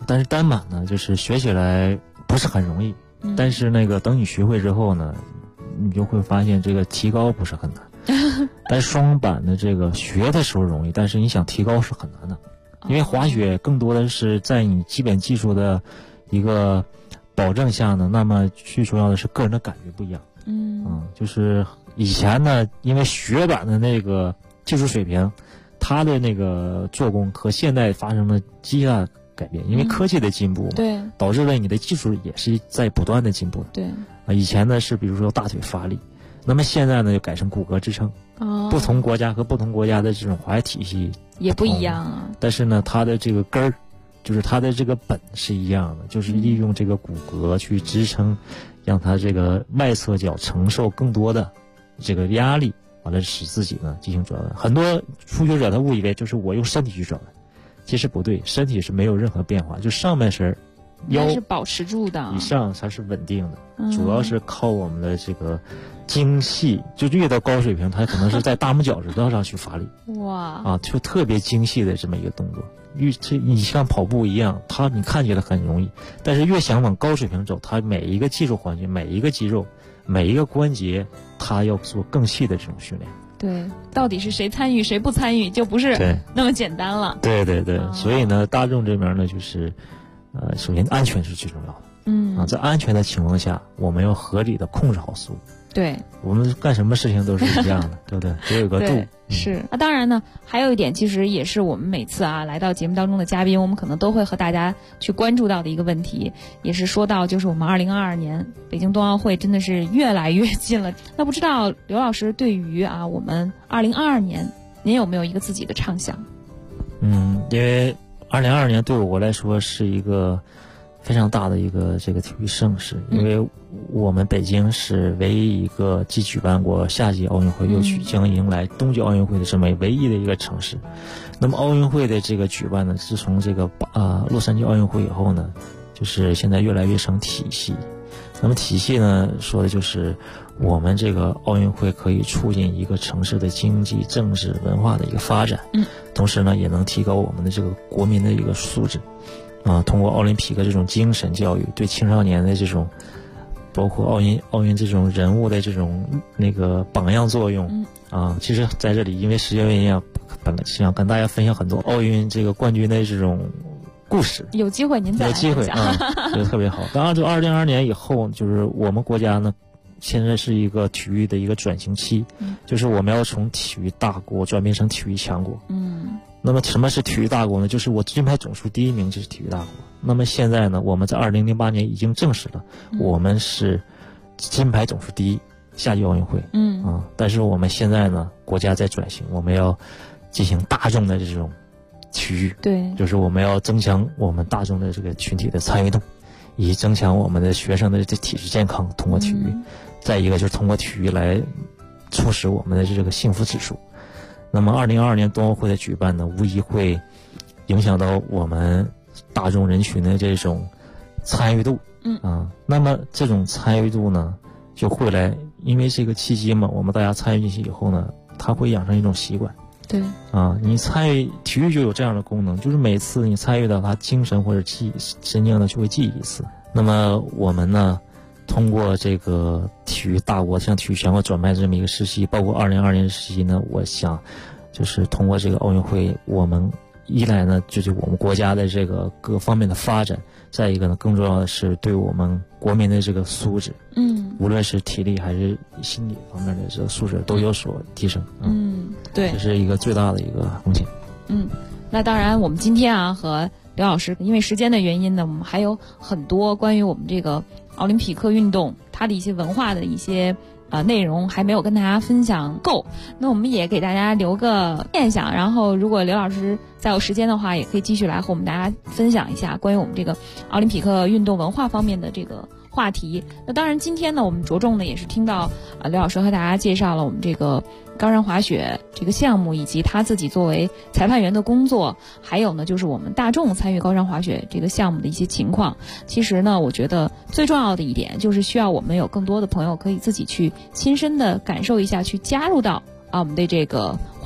但是单板呢，就是学起来不是很容易，但是那个等你学会之后呢，你就会发现这个提高不是很难。但双板的这个学的时候容易，但是你想提高是很难的，因为滑雪更多的是在你基本技术的一个保证下呢，那么最重要的是个人的感觉不一样。就是以前呢，因为雪板的那个技术水平，它的那个做工和现在发生了极大改变，因为科技的进步， 对， 导致了你的技术也是在不断的进步。 对， 以前呢是比如说大腿发力，那么现在呢就改成骨骼支撑。不同国家和不同国家的这种滑雪体系也不一样啊， 但是呢它的这个根儿，就是它的这个本是一样的，就是利用这个骨骼去支撑，让它这个外侧脚承受更多的这个压力，完了使自己呢进行转弯。很多初学者他误以为就是我用身体去转弯，其实不对，身体是没有任何变化，就上半身腰是保持住的， 以上它是稳定的，主要是靠我们的这个精细，就越到高水平，它可能是在大拇脚趾头上去发力。哇就特别精细的这么一个动作。你像跑步一样，你看起来很容易，但是越想往高水平走，它每一个技术环节、每一个肌肉、每一个关节，它要做更细的这种训练。 对，到底是谁参与谁不参与，就不是那么简单了。 对，所以呢，大众这边呢，就是首先安全是最重要的。在安全的情况下，我们要合理的控制好速度。 对， 我们干什么事情都是一样的，对不对？得有个度。 是。那当然呢，还有一点，其实也是我们每次来到节目当中的嘉宾，我们可能都会和大家去关注到的一个问题，也是说到就是我们2022年北京冬奥会真的是越来越近了。那不知道刘老师对于我们2022年，您有没有一个自己的畅想？ 因为2022年对我来说是一个非常大的一个这个体育盛事，因为我们北京是唯一一个既举办过夏季奥运会又将迎来冬季奥运会的这么唯一的一个城市。那么奥运会的这个举办呢，自从这个洛杉矶奥运会以后呢，就是现在越来越成体系。那么体系呢，说的就是我们这个奥运会可以促进一个城市的经济、政治、文化的一个发展，同时呢，也能提高我们的这个国民的一个素质。通过奥林匹克这种精神教育，对青少年的这种，包括奥运这种人物的这种那个榜样作用其实在这里因为时间原因本来想跟大家分享很多奥运这个冠军的这种故事， 有机会您再来分享。 有机会就特别好。当然，就2022年以后，就是我们国家呢，现在是一个体育的一个转型期，就是我们要从体育大国转变成体育强国。那么什么是体育大国呢？就是我金牌总数第一名就是体育大国。那么现在呢，我们在2008年已经证实了，我们是金牌总数第一，夏季奥运会。但是我们现在呢，国家在转型，我们要进行大众的这种体育， 对， 就是我们要增强我们大众的这个群体的参与度，以及增强我们的学生的这体质健康，通过体育。再一个就是通过体育来促使我们的这个幸福指数。那么2022年冬奥会的举办呢，无疑会影响到我们大众人群的这种参与度。那么这种参与度呢，就会来，因为这个契机嘛，我们大家参与进去以后呢，它会养成一种习惯。 对你参与体育就有这样的功能，就是每次你参与到它，精神或者神经呢就会记忆一次。那么我们呢，通过这个体育大国向体育强国转变这么一个时期，包括2022年时期呢，我想就是通过这个奥运会，我们一来呢就是我们国家的这个各方面的发展，再一个呢更重要的是对我们国民的这个素质，无论是体力还是心理方面的这个素质都有所提升。 对， 这是一个最大的一个贡献。 那当然我们今天和刘老师因为时间的原因呢，我们还有很多关于我们这个奥林匹克运动它的一些文化的一些内容还没有跟大家分享够，那我们也给大家留个念想，然后如果刘老师再有时间的话，也可以继续来和我们大家分享一下关于我们这个奥林匹克运动文化方面的这个话题。那当然今天呢，我们着重的也是听到刘老师和大家介绍了我们这个高山滑雪这个项目，以及他自己作为裁判员的工作，还有呢就是我们大众参与高山滑雪这个项目的一些情况。其实呢，我觉得最重要的一点就是需要我们有更多的朋友可以自己去亲身的感受一下，去加入到我们的这个滑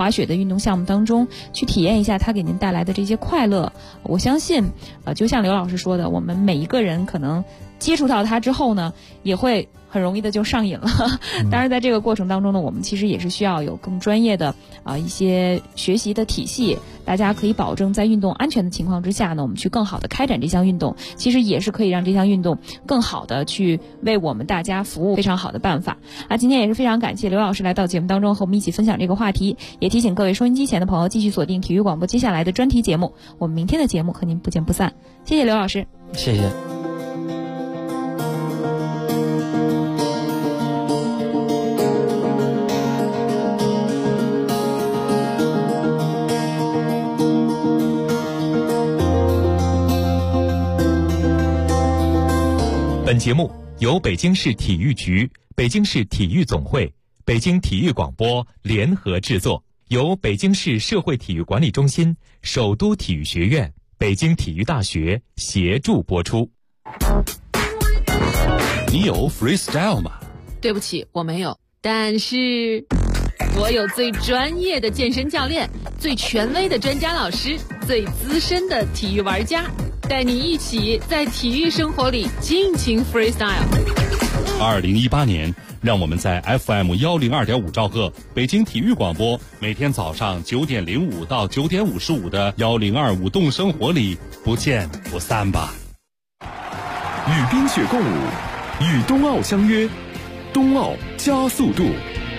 滑雪的运动项目当中去体验一下它给您带来的这些快乐。我相信就像刘老师说的，我们每一个人可能接触到它之后呢，也会很容易的就上瘾了。当然在这个过程当中呢，我们其实也是需要有更专业的一些学习的体系，大家可以保证在运动安全的情况之下呢，我们去更好的开展这项运动，其实也是可以让这项运动更好的去为我们大家服务，非常好的办法。今天也是非常感谢刘老师来到节目当中和我们一起分享这个话题，也提醒各位收音机前的朋友继续锁定体育广播接下来的专题节目，我们明天的节目和您不见不散。谢谢刘老师。 谢谢。 本节目由北京市体育局、北京市体育总会、北京体育广播联合制作，由北京市社会体育管理中心、首都体育学院、北京体育大学协助播出。 你有 freestyle 吗？ 对不起，我没有，但是我有最专业的健身教练，最权威的专家老师，最资深的体育玩家，带你一起在体育生活里尽情 freestyle。 2018年，让我们在 FM102.5兆赫北京体育广播每天早上9点05到9点55的1025动生活里不见不散吧。 与冰雪共舞，与冬奥相约，冬奥加速度。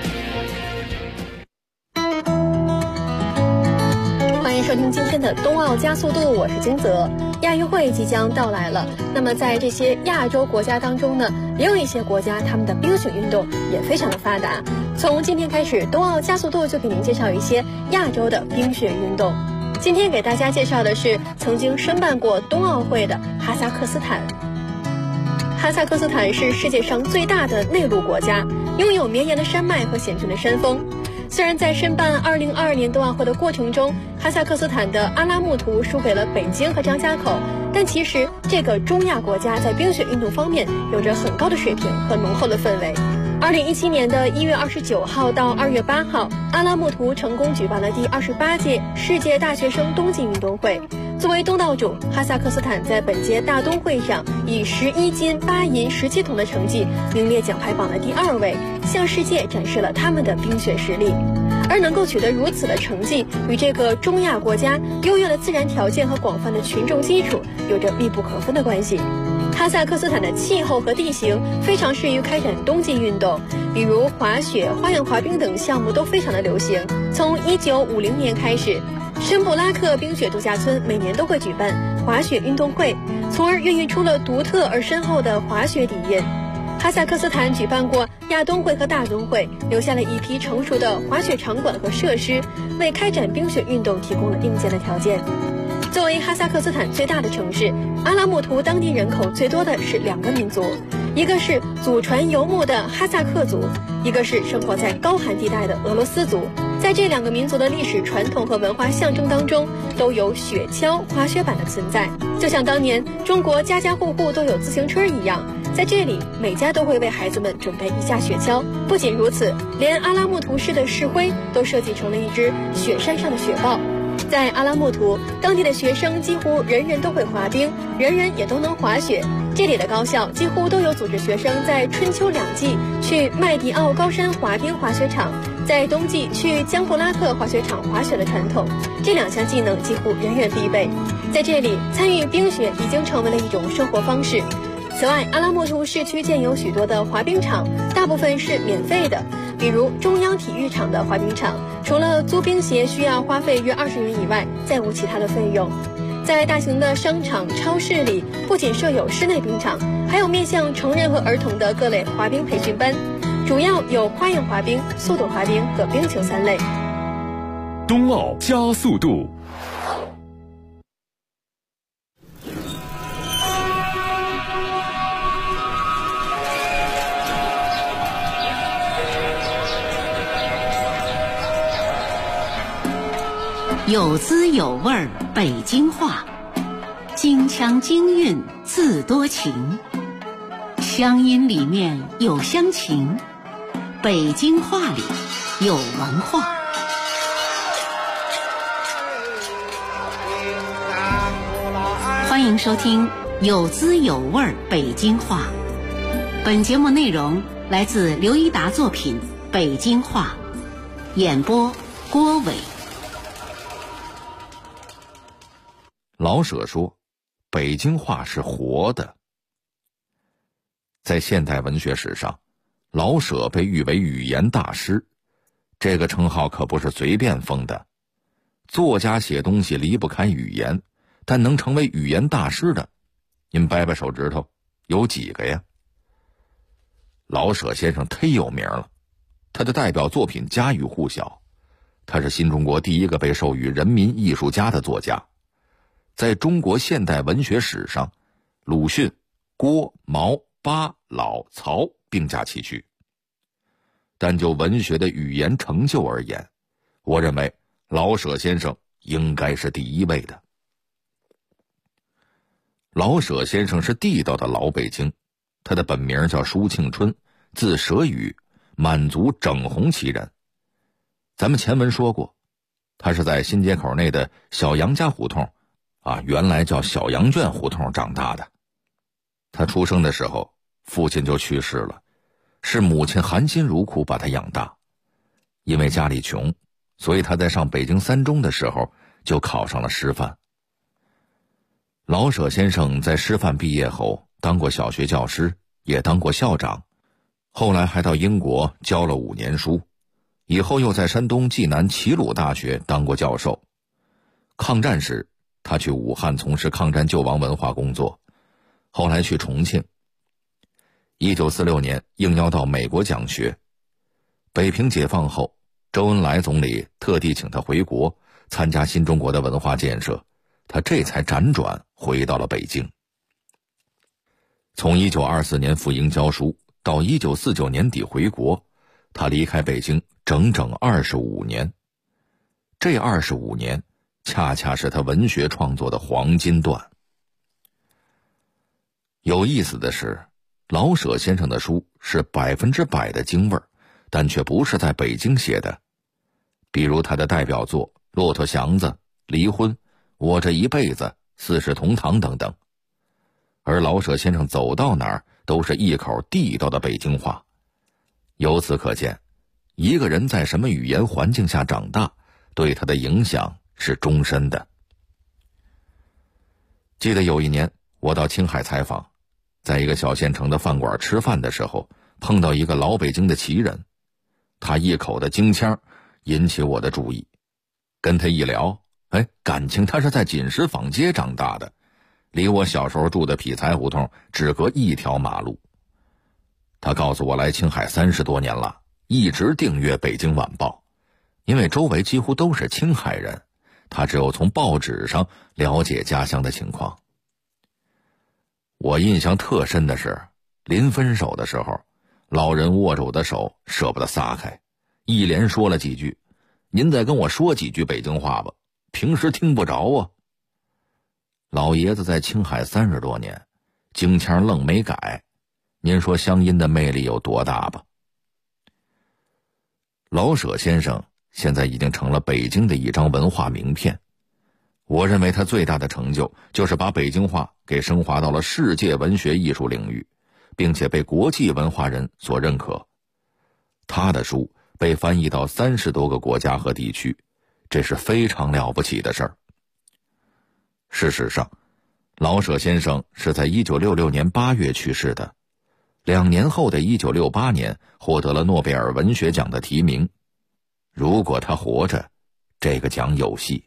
欢迎收听今天的冬奥加速度，我是金泽。亚运会即将到来了，那么在这些亚洲国家当中呢，也有一些国家他们的冰雪运动也非常的发达。从今天开始，冬奥加速度就给您介绍一些亚洲的冰雪运动。今天给大家介绍的是曾经申办过冬奥会的哈萨克斯坦。哈萨克斯坦是世界上最大的内陆国家，拥有绵延的山脉和险峻的山峰。虽然在申办2022年冬奥会的过程中，哈萨克斯坦的阿拉木图输给了北京和张家口，但其实这个中亚国家在冰雪运动方面有着很高的水平和浓厚的氛围。2017年的1月29号到2月8号，阿拉木图成功举办了第28届世界大学生冬季运动会。作为东道主，哈萨克斯坦在本届大冬会上以11金8银17铜的成绩名列奖牌榜的第2位，向世界展示了他们的冰雪实力。而能够取得如此的成绩，与这个中亚国家优越的自然条件和广泛的群众基础有着密不可分的关系。哈萨克斯坦的气候和地形非常适于开展冬季运动，比如滑雪、花样滑冰等项目都非常的流行。从1950年开始，申布拉克冰雪度假村每年都会举办滑雪运动会，从而孕育出了独特而深厚的滑雪底蕴。哈萨克斯坦举办过亚冬会和大冬会，留下了一批成熟的滑雪场馆和设施，为开展冰雪运动提供了硬件的条件。作为哈萨克斯坦最大的城市，阿拉木图当地人口最多的是2个民族，一个是祖传游牧的哈萨克族，一个是生活在高寒地带的俄罗斯族。在这2个民族的历史传统和文化象征当中，都有雪橇、滑雪板的存在，就像当年中国家家户户都有自行车一样。在这里，每家都会为孩子们准备一架雪橇。不仅如此，连阿拉木图市的市徽都设计成了一只雪山上的雪豹。在阿拉木图，当地的学生几乎人人都会滑冰，人人也都能滑雪。这里的高校几乎都有组织学生在春秋2季去麦迪奥高山滑冰滑雪场，在冬季去江布拉克滑雪场滑雪的传统。这2项技能几乎人人必备。在这里，参与冰雪已经成为了一种生活方式。此外，阿拉木图市区建有许多的滑冰场，大部分是免费的，比如中央体育场的滑冰场，除了租冰鞋需要花费约20元以外，再无其他的费用。在大型的商场、超市里，不仅设有室内冰场，还有面向成人和儿童的各类滑冰培训班，主要有花样滑冰、速度滑冰和冰球3类。 冬奥加速度。 有滋有味儿北京话，京腔京韵自多情，乡音里面有乡情，北京话里有文化。 欢迎收听有滋有味北京话。本节目内容来自刘一达作品《北京话》，演播郭伟。 老舍说，北京话是活的。在现代文学史上，老舍被誉为语言大师，这个称号可不是随便封的。作家写东西离不开语言，但能成为语言大师的，您掰掰手指头，有几个呀？老舍先生忒有名了，他的代表作品家喻户晓，他是新中国第一个被授予人民艺术家的作家。在中国现代文学史上，鲁迅、郭、毛、巴、老、曹并驾齐驱。但就文学的语言成就而言，我认为老舍先生应该是第一位的。老舍先生是地道的老北京，他的本名叫舒庆春，字舍宇，满族整红旗人。咱们前文说过，他是在新街口内的小杨家胡同原来叫小羊圈胡同长大的。他出生的时候，父亲就去世了，是母亲含辛茹苦把他养大。因为家里穷，所以他在上北京三中的时候就考上了师范。老舍先生在师范毕业后当过小学教师，也当过校长，后来还到英国教了5年书，以后又在山东济南齐鲁大学当过教授。抗战时，他去武汉从事抗战救亡文化工作，后来去重庆。1946年应邀到美国讲学。北平解放后，周恩来总理特地请他回国参加新中国的文化建设，他这才辗转回到了北京。从1924年赴英教书到1949年底回国，他离开北京整整25年。这25年恰恰是他文学创作的黄金段。有意思的是，老舍先生的书是100%的京味儿，但却不是在北京写的。比如他的代表作《骆驼祥子》《离婚》《我这一辈子》《四世同堂》等等。而老舍先生走到哪儿都是一口地道的北京话。由此可见，一个人在什么语言环境下长大，对他的影响是终身的。记得有一年我到青海采访，在一个小县城的饭馆吃饭的时候，碰到一个老北京的旗人，他一口的京腔引起我的注意。跟他一聊，感情他是在锦石坊街长大的，离我小时候住的匹才胡同只隔一条马路。他告诉我来青海30多年了，一直订阅《北京晚报》，因为周围几乎都是青海人，他只有从报纸上了解家乡的情况。我印象特深的是，临分手的时候，老人握着我的手舍不得撒开，一连说了几句：“您再跟我说几句北京话吧，平时听不着啊。”老爷子在青海30多年，京腔愣没改，您说乡音的魅力有多大吧？老舍先生现在已经成了北京的一张文化名片。我认为他最大的成就就是把北京话给升华到了世界文学艺术领域，并且被国际文化人所认可。他的书被翻译到30多个国家和地区，这是非常了不起的事儿。事实上，老舍先生是在1966年8月去世的，2年后的1968年获得了诺贝尔文学奖的提名。如果他活着，这个奖有戏。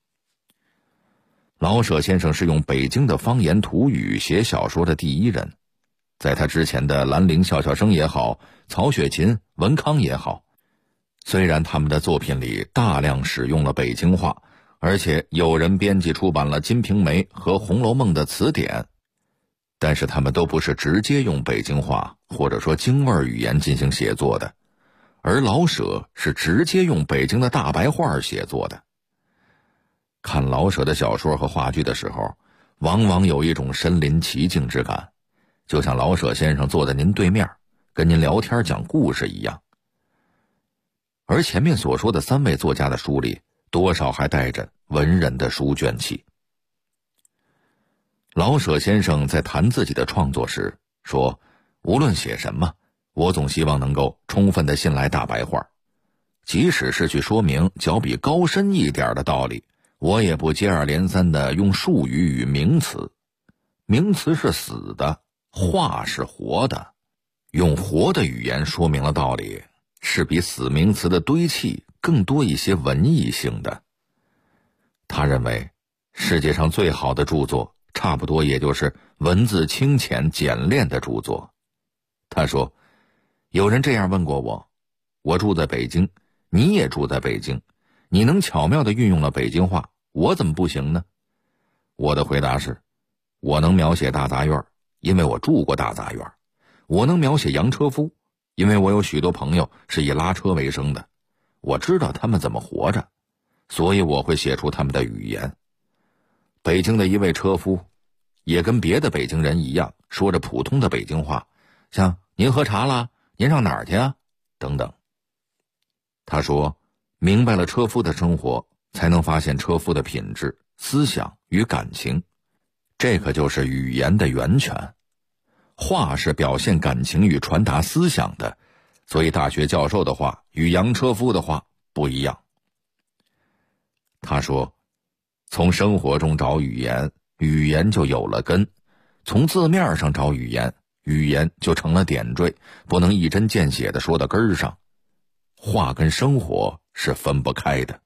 老舍先生是用北京的方言土语写小说的第一人，在他之前的兰陵笑笑生也好，曹雪芹、文康也好，虽然他们的作品里大量使用了北京话，而且有人编辑出版了《金瓶梅》和《红楼梦》的词典，但是他们都不是直接用北京话或者说京味语言进行写作的，而老舍是直接用北京的大白话写作的。看老舍的小说和话剧的时候，往往有一种身临其境之感，就像老舍先生坐在您对面，跟您聊天讲故事一样。而前面所说的3位作家的书里，多少还带着文人的书卷气。 老舍先生在谈自己的创作时说，无论写什么，我总希望能够充分地信赖大白话，即使是去说明较比高深一点的道理，我也不接二连三地用术语与名词。名词是死的，话是活的，用活的语言说明了道理，是比死名词的堆砌更多一些文艺性的。他认为世界上最好的著作差不多也就是文字清浅简练的著作。他说，有人这样问过我，我住在北京，你也住在北京，你能巧妙地运用了北京话，我怎么不行呢？我的回答是，我能描写大杂院，因为我住过大杂院；我能描写洋车夫，因为我有许多朋友是以拉车为生的，我知道他们怎么活着，所以我会写出他们的语言。北京的一位车夫也跟别的北京人一样，说着普通的北京话，像您喝茶了，您上哪儿去啊等等。他说，明白了车夫的生活，才能发现车夫的品质、思想与感情，这可就是语言的源泉。话是表现感情与传达思想的，所以大学教授的话与洋车夫的话不一样。他说，从生活中找语言，语言就有了根；从字面上找语言，语言就成了点缀，不能一针见血地说到根儿上。话跟生活是分不开的。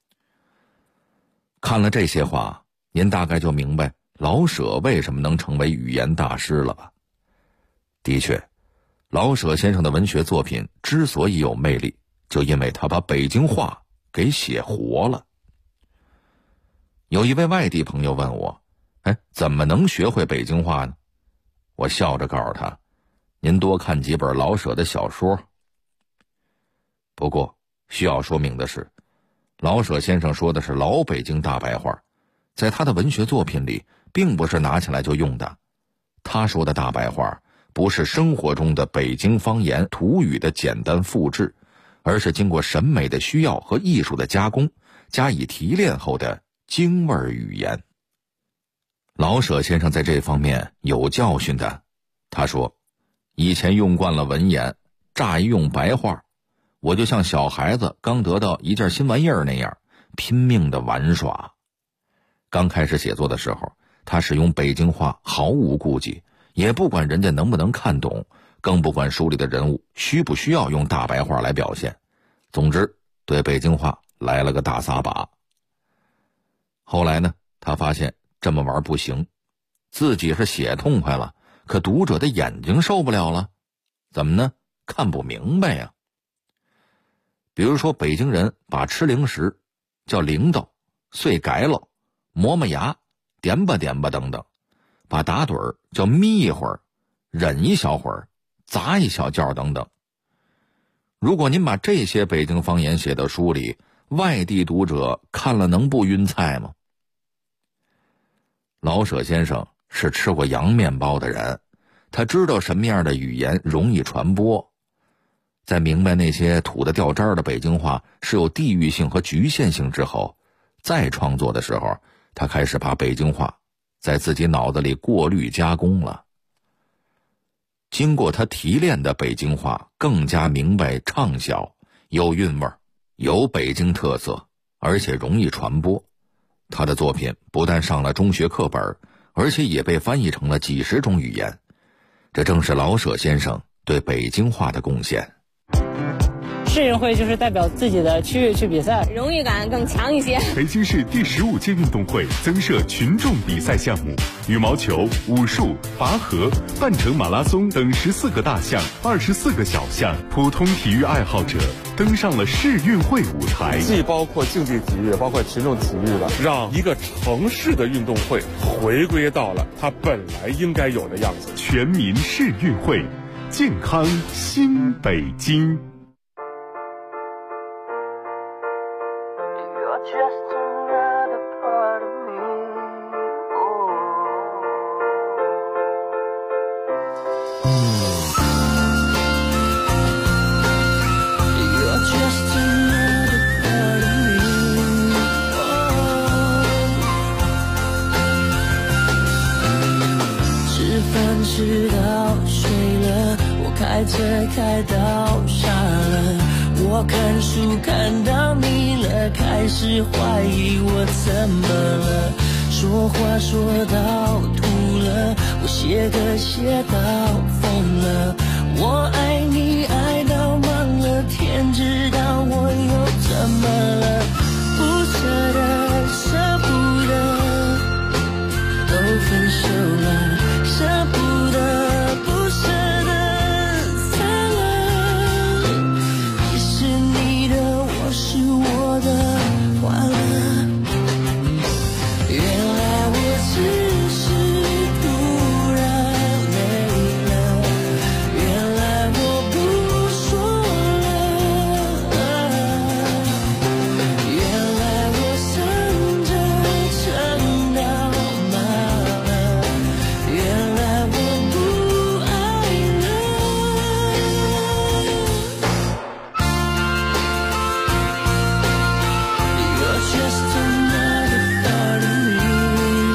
看了这些话，您大概就明白老舍为什么能成为语言大师了吧？的确，老舍先生的文学作品之所以有魅力，就因为他把北京话给写活了。有一位外地朋友问我，怎么能学会北京话呢？我笑着告诉他，您多看几本老舍的小说。不过需要说明的是，老舍先生说的是老北京大白话，在他的文学作品里并不是拿起来就用的。他说的大白话不是生活中的北京方言土语的简单复制，而是经过审美的需要和艺术的加工，加以提炼后的京味语言。老舍先生在这方面有教训的。他说，以前用惯了文言，乍一用白话，我就像小孩子刚得到一件新玩意儿那样，拼命的玩耍。刚开始写作的时候，他使用北京话毫无顾忌，也不管人家能不能看懂，更不管书里的人物需不需要用大白话来表现。总之，对北京话来了个大撒把。后来呢，他发现这么玩不行，自己是写痛快了，可读者的眼睛受不了了。怎么呢？看不明白呀。比如说，北京人把吃零食叫零豆、碎改喽、磨磨牙、点吧点吧等等，把打盹儿叫眯一会儿、忍一小会儿、砸一小觉等等。如果您把这些北京方言写到书里，外地读者看了能不晕菜吗？老舍先生是吃过洋面包的人，他知道什么样的语言容易传播。在明白那些土得掉渣的北京话是有地域性和局限性之后，再创作的时候，他开始把北京话在自己脑子里过滤加工了。经过他提炼的北京话更加明白畅销，有韵味，有北京特色，而且容易传播。他的作品不但上了中学课本，而且也被翻译成了几十种语言。这正是老舍先生对北京话的贡献。 市运会就是代表自己的区域去比赛， 荣誉感更强一些。 北京市第15届运动会增设群众比赛项目，羽毛球、武术、拔河、半程马拉松等14个大项、24个小项，普通体育爱好者登上了市运会舞台。 既包括竞技体育，包括群众体育了，让一个城市的运动会回归到了它本来应该有的样子。 全民市运会，健康新北京。 车开到傻了，我看书看到腻了，开始怀疑我怎么了，说话说到吐了，我写歌写到疯了，我爱你爱到忘了，天知道我又怎么了，不舍得舍不得都分手了，舍不得不舍得散了，你是你的我是我的换了，原来我只是突然累了，原来我不说了，原来我生着撑到麻了，原来我不爱了， You're just another part of me.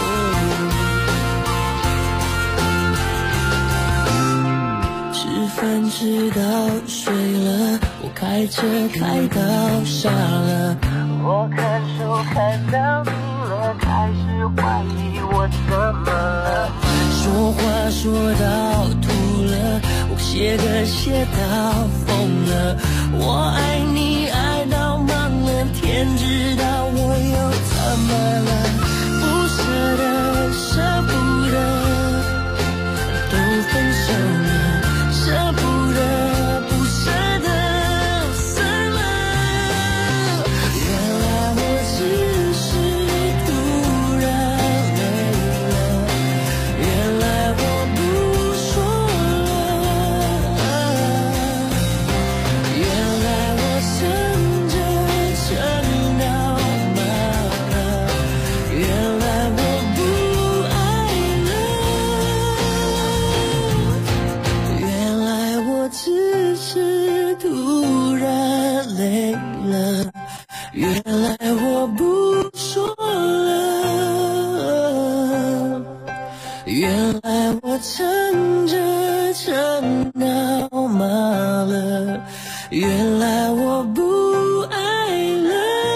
吃饭吃到睡了，我开车开到傻了，我看书看到腻了，开始怀疑我怎么了，说话说到吐了，我写歌写到疯了，我爱你爱到忘了，天知道我又怎么了，不舍得舍不得都分手了，舍不得不舍得散了，原来我只是突然累了，原来我不说了，原来我生着撑到麻了，原来我不爱了，原来我只是突然累了，原来我不说了，原来我撑着撑到麻了，原来我不爱了。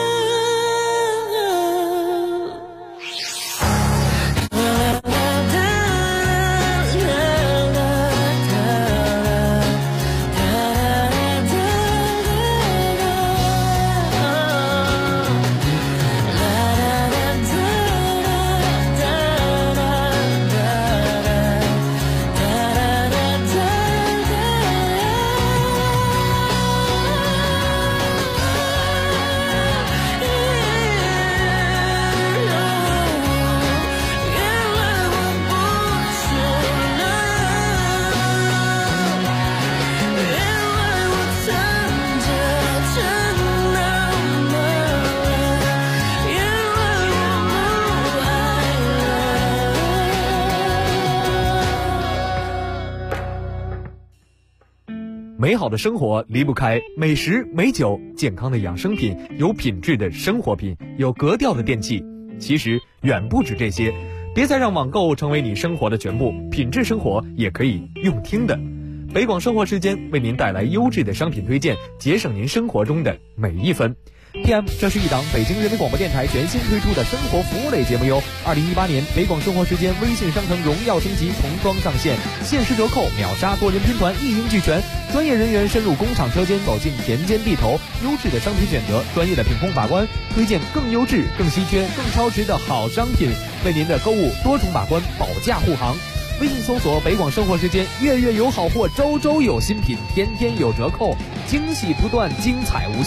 美好的生活离不开美食美酒，健康的养生品，有品质的生活品，有格调的电器。其实远不止这些，别再让网购成为你生活的全部，品质生活也可以用听的。北广生活时间为您带来优质的商品推荐，节省您生活中的每一分。PM， 这是一档北京人民广播电台全新推出的生活服务类节目哟。2018年北广生活时间微信商城荣耀升级童装上线，限时折扣，秒杀多人拼团，一应俱全。专业人员深入工厂车间，走进田间地头，优质的商品选择，专业的品控把关，推荐更优质、更稀缺、更超值的好商品，为您的购物多重把关，保驾护航。微信搜索北广生活时间，月月有好货，周周有新品，天天有折扣，惊喜不断，精彩无限。